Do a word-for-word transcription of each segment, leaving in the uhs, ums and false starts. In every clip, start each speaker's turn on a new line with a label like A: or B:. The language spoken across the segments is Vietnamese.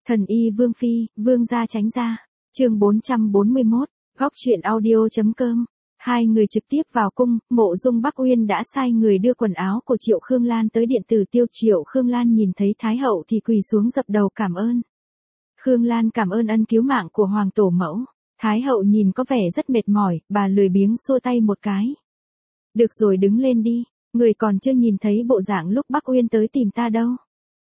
A: Thần y Vương Phi, Vương gia tránh ra. Chương bốn trăm bốn mươi mốt, góc truyện audio.com. Hai người trực tiếp vào cung, Mộ Dung Bắc Uyên đã sai người đưa quần áo của Triệu Khương Lan tới điện tử Tiêu. Triệu Khương Lan nhìn thấy Thái hậu thì quỳ xuống dập đầu cảm ơn. Khương Lan cảm ơn ân cứu mạng của hoàng tổ mẫu. Thái hậu nhìn có vẻ rất mệt mỏi, bà lười biếng xua tay một cái. Được rồi, đứng lên đi, người còn chưa nhìn thấy bộ dạng lúc Bắc Uyên tới tìm ta đâu.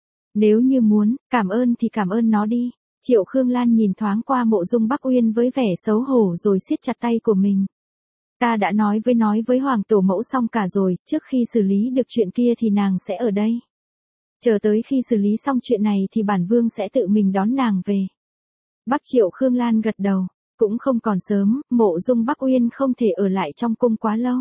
A: Nếu như muốn, cảm ơn thì cảm ơn nó đi. Triệu Khương Lan nhìn thoáng qua Mộ Dung Bắc Uyên với vẻ xấu hổ rồi siết chặt tay của mình. Ta đã nói với nói với hoàng tổ mẫu xong cả rồi, trước khi xử lý được chuyện kia thì nàng sẽ ở đây. Chờ tới khi xử lý xong chuyện này thì bản vương sẽ tự mình đón nàng về. Bắc Triệu Khương Lan gật đầu, cũng không còn sớm, Mộ Dung Bắc Uyên không thể ở lại trong cung quá lâu.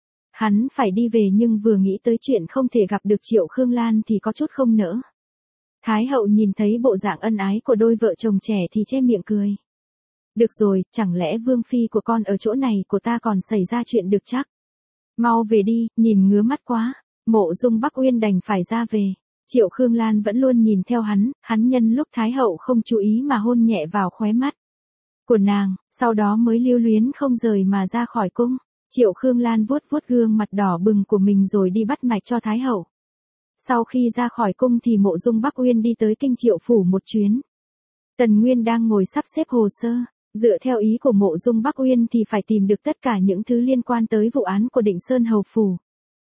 A: Hắn phải đi về nhưng vừa nghĩ tới chuyện không thể gặp được Triệu Khương Lan thì có chút không nỡ. Thái hậu nhìn thấy bộ dạng ân ái của đôi vợ chồng trẻ thì che miệng cười. Được rồi, chẳng lẽ vương phi của con ở chỗ này của ta còn xảy ra chuyện được chắc. Mau về đi, nhìn ngứa mắt quá. Mộ Dung Bắc Uyên đành phải ra về. Triệu Khương Lan vẫn luôn nhìn theo hắn, hắn nhân lúc Thái hậu không chú ý mà hôn nhẹ vào khóe mắt của nàng, sau đó mới lưu luyến không rời mà ra khỏi cung. Triệu Khương Lan vuốt vuốt gương mặt đỏ bừng của mình rồi đi bắt mạch cho Thái hậu. Sau khi ra khỏi cung thì Mộ Dung Bắc Uyên đi tới kinh Triệu phủ một chuyến. Tần Nguyên đang ngồi sắp xếp hồ sơ, dựa theo ý của Mộ Dung Bắc Uyên thì phải tìm được tất cả những thứ liên quan tới vụ án của Định Sơn hầu phủ.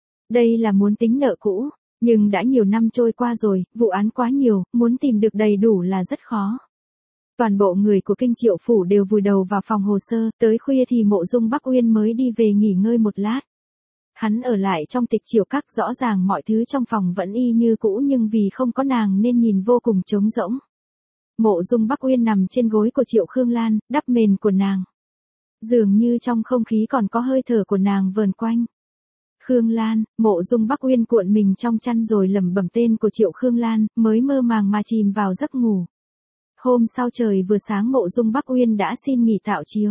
A: Đây là muốn tính nợ cũ, nhưng đã nhiều năm trôi qua rồi, vụ án quá nhiều, muốn tìm được đầy đủ là rất khó. Toàn bộ người của kinh Triệu phủ đều vùi đầu vào phòng hồ sơ, tới khuya thì Mộ Dung Bắc Uyên mới đi về nghỉ ngơi một lát. Hắn ở lại trong Tịch Chiểu Các, rõ ràng mọi thứ trong phòng vẫn y như cũ nhưng vì không có nàng nên nhìn vô cùng trống rỗng. Mộ Dung Bắc Uyên nằm trên gối của Triệu Khương Lan, đắp mền của nàng. Dường như trong không khí còn có hơi thở của nàng vờn quanh. Khương Lan, Mộ Dung Bắc Uyên cuộn mình trong chăn rồi lẩm bẩm tên của Triệu Khương Lan, mới mơ màng mà chìm vào giấc ngủ. Hôm sau trời vừa sáng Mộ Dung Bắc Uyên đã xin nghỉ tảo triều.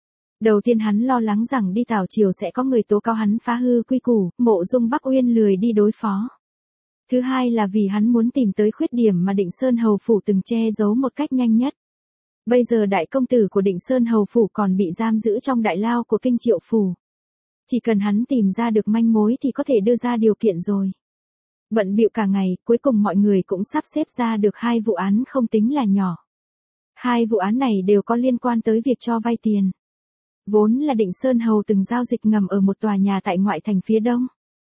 A: Đầu tiên hắn lo lắng rằng đi tảo triều sẽ có người tố cáo hắn phá hư quy củ, Mộ Dung Bắc Uyên lười đi đối phó. Thứ hai là vì hắn muốn tìm tới khuyết điểm mà Định Sơn hầu phủ từng che giấu một cách nhanh nhất. Bây giờ đại công tử của Định Sơn hầu phủ còn bị giam giữ trong đại lao của kinh Triệu phủ. Chỉ cần hắn tìm ra được manh mối thì có thể đưa ra điều kiện rồi. Bận bịu cả ngày, cuối cùng mọi người cũng sắp xếp ra được hai vụ án không tính là nhỏ. Hai vụ án này đều có liên quan tới việc cho vay tiền. Vốn là Định Sơn hầu từng giao dịch ngầm ở một tòa nhà tại ngoại thành phía đông.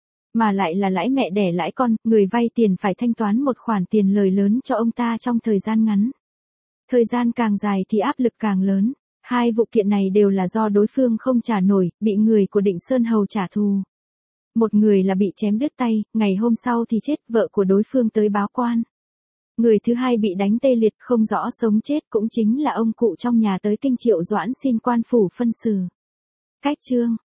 A: Mà lại là lãi mẹ đẻ lãi con, người vay tiền phải thanh toán một khoản tiền lời lớn cho ông ta trong thời gian ngắn. Thời gian càng dài thì áp lực càng lớn. Hai vụ kiện này đều là do đối phương không trả nổi, bị người của Định Sơn hầu trả thù. Một người là bị chém đứt tay, ngày hôm sau thì chết, vợ của đối phương tới báo quan. Người thứ hai bị đánh tê liệt không rõ sống chết, cũng chính là ông cụ trong nhà tới kinh Triệu Doãn xin quan phủ phân xử. Cách chương,